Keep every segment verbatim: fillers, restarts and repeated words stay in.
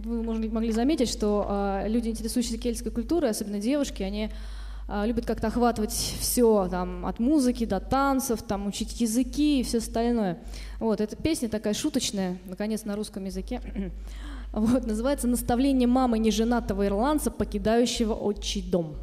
вы, может быть, могли заметить, что э, люди, интересующиеся кельтской культурой, особенно девушки, они э, любят как-то охватывать все, там, от музыки до танцев, там, учить языки и все остальное. Вот, эта песня такая шуточная, наконец, на русском языке. Вот, называется «Наставление мамы неженатого ирландца, покидающего отчий дом».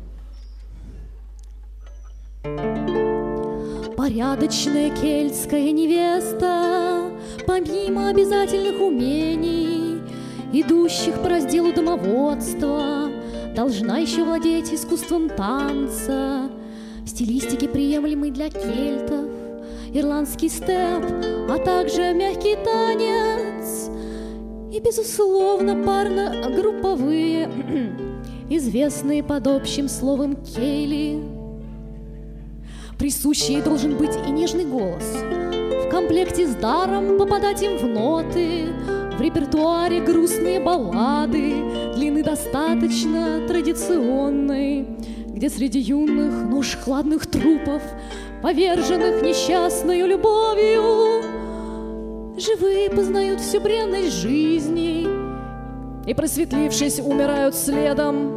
Порядочная кельтская невеста, помимо обязательных умений, идущих по разделу домоводства, должна еще владеть искусством танца, в стилистике, приемлемой для кельтов, ирландский степ, а также мягкий танец и, безусловно, парно-групповые, известные под общим словом кейли. Присущий должен быть и нежный голос, в комплекте с даром попадать им в ноты, в репертуаре грустные баллады, длины достаточно традиционной, где среди юных, но уж хладных трупов, поверженных несчастною любовью, живые познают всю бренность жизни и, просветлившись, умирают следом.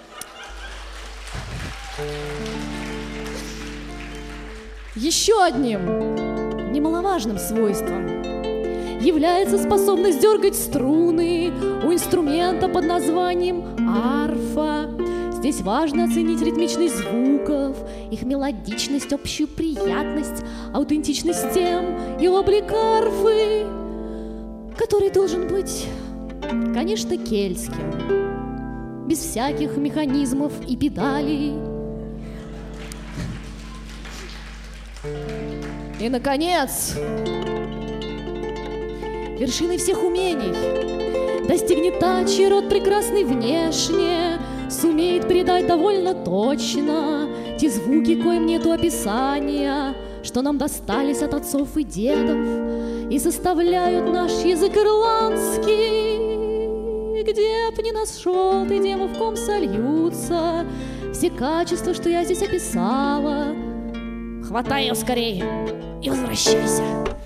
Еще одним немаловажным свойством является способность дергать струны у инструмента под названием арфа. Здесь важно оценить ритмичность звуков, их мелодичность, общую приятность, аутентичность тем и облик арфы, который должен быть, конечно, кельтским, без всяких механизмов и педалей. И, наконец, вершиной всех умений достигнет та, чей род прекрасный внешне, сумеет передать довольно точно те звуки, коим нету описания, что нам достались от отцов и дедов и составляют наш язык ирландский, где б ни нашел ты дему, в ком сольются все качества, что я здесь описала. Хватай ее скорее и возвращайся.